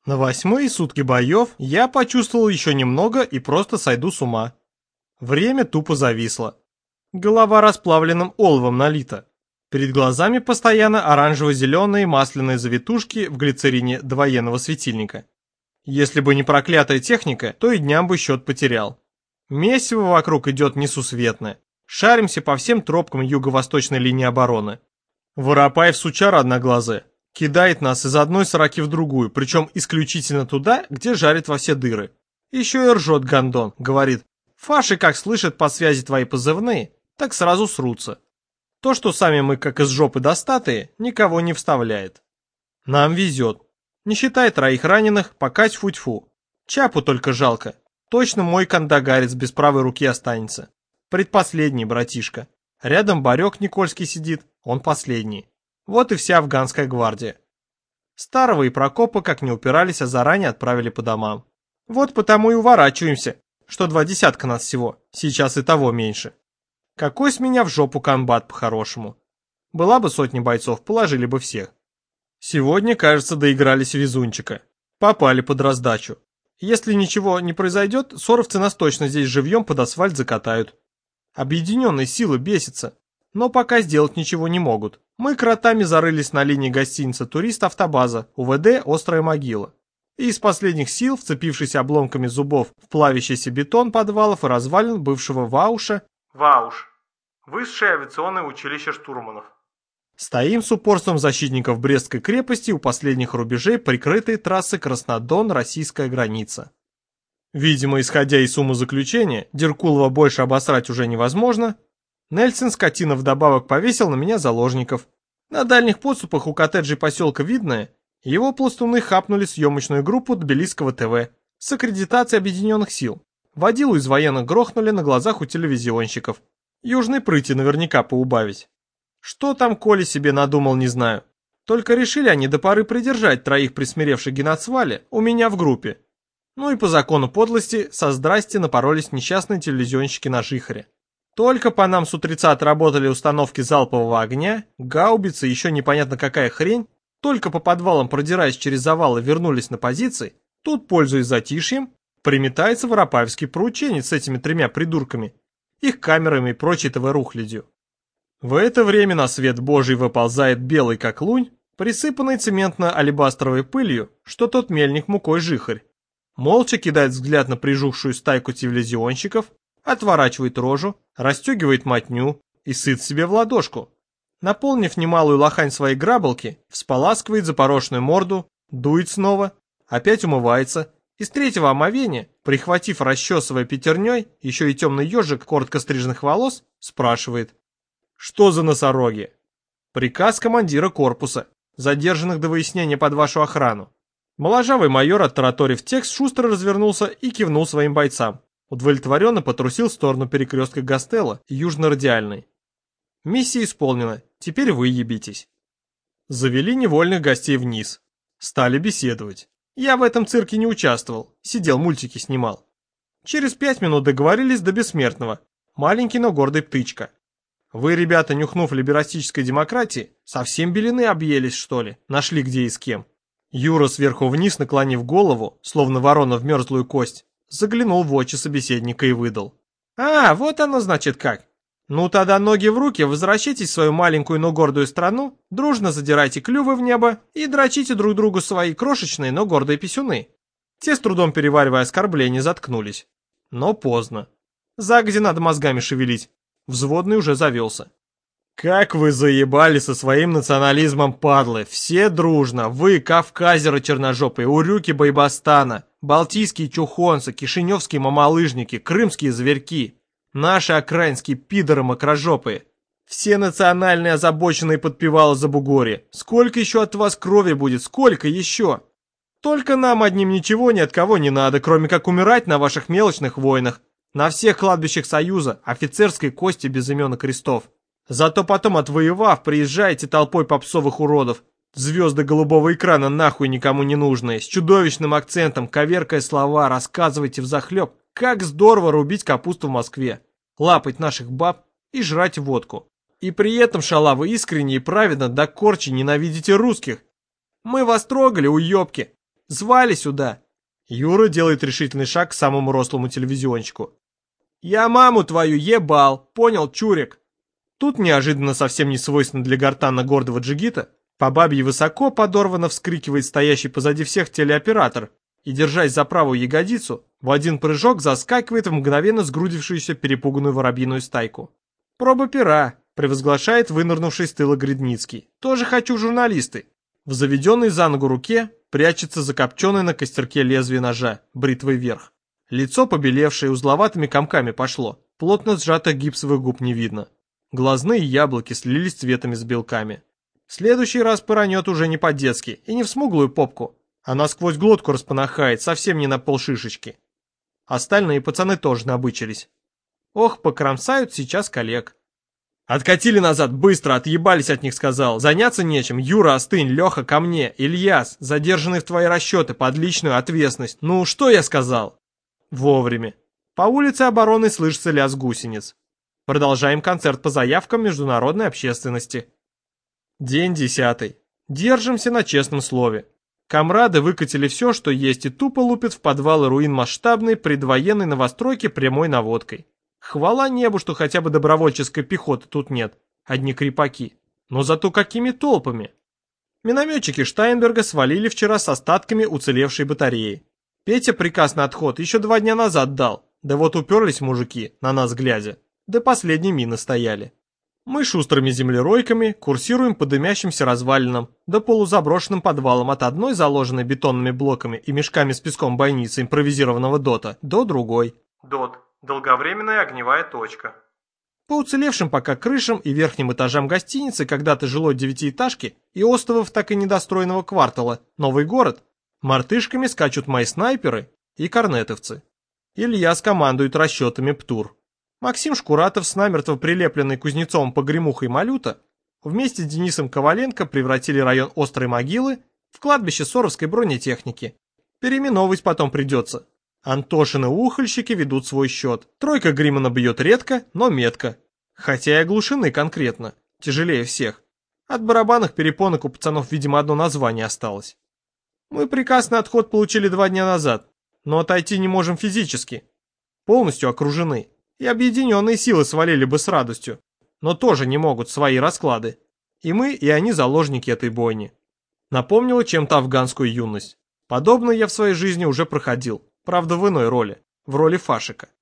На 8-е сутки боев я почувствовал еще немного и просто сойду с ума. Время тупо зависло. Голова расплавленным оловом налита. Перед глазами постоянно оранжево-зеленые масляные завитушки в глицерине до военного светильника. Если бы не проклятая техника, то и дням бы счет потерял. Месиво вокруг идет несусветное. Шаримся по всем тропкам юго-восточной линии обороны. Воропаев сучара одноглазая. Кидает нас из одной сраки в другую, причем исключительно туда, где жарит во все дыры. Еще и ржет гондон, говорит: «Фаши, как слышат по связи твои позывные, так сразу срутся». То, что сами мы как из жопы достатые, никого не вставляет. Нам везет. Не считай 3 раненых, пока тьфу-тьфу. Чапу только жалко. Точно мой кандагарец без правой руки останется. Предпоследний, братишка. Рядом Барек Никольский сидит, он последний. Вот и вся афганская гвардия. Старого и Прокопа как не упирались, а заранее отправили по домам. Вот потому и уворачиваемся, что 2 десятка нас всего, сейчас и того меньше. Какой с меня в жопу комбат по-хорошему. Была бы 100 бойцов, положили бы всех. Сегодня, кажется, доигрались везунчика. Попали под раздачу. Если ничего не произойдет, соровцы нас точно здесь живьем под асфальт закатают. Объединенные силы бесятся, но пока сделать ничего не могут. Мы кротами зарылись на линии гостиницы «Турист-автобаза», УВД «Острая могила». И из последних сил, вцепившись обломками зубов в плавящийся бетон подвалов и развалин бывшего Вауша, Вауш – Высшее авиационное училище штурманов, стоим с упорством защитников Брестской крепости у последних рубежей прикрытой трассы Краснодон-российская граница. Видимо, исходя из умозаключения, Деркулова больше обосрать уже невозможно, Нельсон скотина вдобавок повесил на меня заложников. На дальних подступах у коттеджей поселка Видное его пластуны хапнули съемочную группу Тбилисского ТВ с аккредитацией объединенных сил. Водилу из военных грохнули на глазах у телевизионщиков. Южной прыти наверняка поубавить. Что там Коля себе надумал, не знаю. Только решили они до поры придержать 3 присмиревших геноцвали у меня в группе. Ну и по закону подлости со здрасти напоролись несчастные телевизионщики на жихаре. Только по нам с утреца отработали установки залпового огня, гаубицы, еще непонятно какая хрень, только по подвалам, продираясь через завалы, вернулись на позиции, тут, пользуясь затишьем, приметается воропаевский порученец с этими 3 придурками, их камерами и прочей ТВ-рухлядью. В это время на свет Божий выползает белый как лунь, присыпанный цементно-алебастровой пылью, что тот мельник мукой жихарь. Молча кидает взгляд на прижухшую стайку телевизионщиков, отворачивает рожу, расстегивает мотню и сыт себе в ладошку. Наполнив немалую лохань своей грабалки, всполаскивает запорошенную морду, дует снова, опять умывается и с 3-го омовения, прихватив расчесывая пятерней, еще и темный ежик коротко стриженных волос, спрашивает: «Что за носороги?» «Приказ командира корпуса, задержанных до выяснения под вашу охрану». Моложавый майор, оттараторив текст, шустро развернулся и кивнул своим бойцам. Удовлетворенно потрусил в сторону перекрестка Гастелло и Южно-Радиальной. Миссия исполнена, теперь вы ебитесь. Завели невольных гостей вниз. Стали беседовать. Я в этом цирке не участвовал, сидел мультики снимал. Через 5 минут договорились до бессмертного. Маленький, но гордый птычка. Вы, ребята, нюхнув либерастической демократии, совсем белины объелись, что ли? Нашли где и с кем. Юра сверху вниз, наклонив голову, словно ворона в мерзлую кость, заглянул в очи собеседника и выдал: «А, вот оно значит как. Ну тогда ноги в руки, возвращайтесь в свою маленькую, но гордую страну, дружно задирайте клювы в небо и дрочите друг другу свои крошечные, но гордые писюны». Те, с трудом переваривая оскорбления, заткнулись. Но поздно. Загоди надо мозгами шевелить. Взводный уже завелся. «Как вы заебали со своим национализмом, падлы! Все дружно! Вы, кавказеры черножопые, урюки Байбастана, балтийские чухонцы, кишиневские мамалыжники, крымские зверьки, наши окраинские пидоры мокрожопые, все национальные озабоченные подпевалы за бугорье. Сколько еще от вас крови будет? Сколько еще? Только нам одним ничего ни от кого не надо, кроме как умирать на ваших мелочных войнах, на всех кладбищах Союза, офицерской кости без имен и крестов. Зато потом, отвоевав, приезжаете толпой попсовых уродов, звезды голубого экрана нахуй никому не нужные, с чудовищным акцентом, коверкая слова, рассказывайте взахлеб, как здорово рубить капусту в Москве, лапать наших баб и жрать водку. И при этом, шалавы, искренне и праведно до корчи ненавидите русских. Мы вас трогали, уёбки. Звали сюда. Юра делает решительный шаг к самому рослому телевизионщику. Я маму твою ебал, понял, чурик? Тут неожиданно совсем не свойственно для гортанно гордого джигита, по бабье высоко подорвано вскрикивает стоящий позади всех телеоператор и, держась за правую ягодицу, в один прыжок заскакивает в мгновенно сгрудившуюся перепуганную воробьиную стайку. «Проба пера», — превозглашает вынырнувший с тыла Гридницкий. «Тоже хочу журналисты». В заведенной за ногу руке прячется закопченное на костерке лезвие ножа, бритвой вверх. Лицо побелевшее узловатыми комками пошло, плотно сжатых гипсовых губ не видно. Глазные яблоки слились цветами с белками. В следующий раз поранет уже не по-детски и не в смуглую попку, а насквозь глотку распанахает, совсем не на полшишечки. Остальные пацаны тоже набычились. Ох, покромсают сейчас коллег. «Откатили назад, быстро, отъебались от них», сказал. «Заняться нечем. Юра, остынь, Леха, ко мне. Ильяс, задержанный в твои расчеты под личную ответственность. Ну, что я сказал?» Вовремя. По улице Обороны слышится лязг гусениц. Продолжаем концерт по заявкам международной общественности. День 10. Держимся на честном слове. Камрады выкатили все, что есть, и тупо лупят в подвалы руин масштабной предвоенной новостройки прямой наводкой. Хвала небу, что хотя бы добровольческой пехоты тут нет, одни крепаки. Но зато какими толпами. Минометчики Штайнберга свалили вчера с остатками уцелевшей батареи. Петя приказ на отход еще 2 дня назад дал, да вот уперлись мужики, на нас глядя, до последней мины стояли. Мы шустрыми землеройками курсируем по дымящимся развалинам, да полузаброшенным подвалам от одной заложенной бетонными блоками и мешками с песком бойницы импровизированного ДОТа до другой. ДОТ. Долговременная огневая точка. По уцелевшим пока крышам и верхним этажам гостиницы когда-то жилой девятиэтажки и островов так и недостроенного квартала «Новый город» мартышками скачут мои снайперы и корнетовцы. Ильяс командует расчетами ПТУР. Максим Шкуратов с намертво прилепленной Кузнецовым погремухой малюта вместе с Денисом Коваленко превратили район Острой Могилы в кладбище Соровской бронетехники. Переименовывать потом придется. Антошины ухольщики ведут свой счет. Тройка Гримана бьет редко, но метко. Хотя и оглушены конкретно. Тяжелее всех. От барабанных перепонок у пацанов, видимо, одно название осталось. Мы приказ на отход получили 2 дня назад, но отойти не можем физически. Полностью окружены. И объединенные силы свалили бы с радостью. Но тоже не могут свои расклады. И мы, и они заложники этой бойни. Напомнила чем-то афганскую юность. Подобное я в своей жизни уже проходил. Правда, в иной роли, в роли фашика.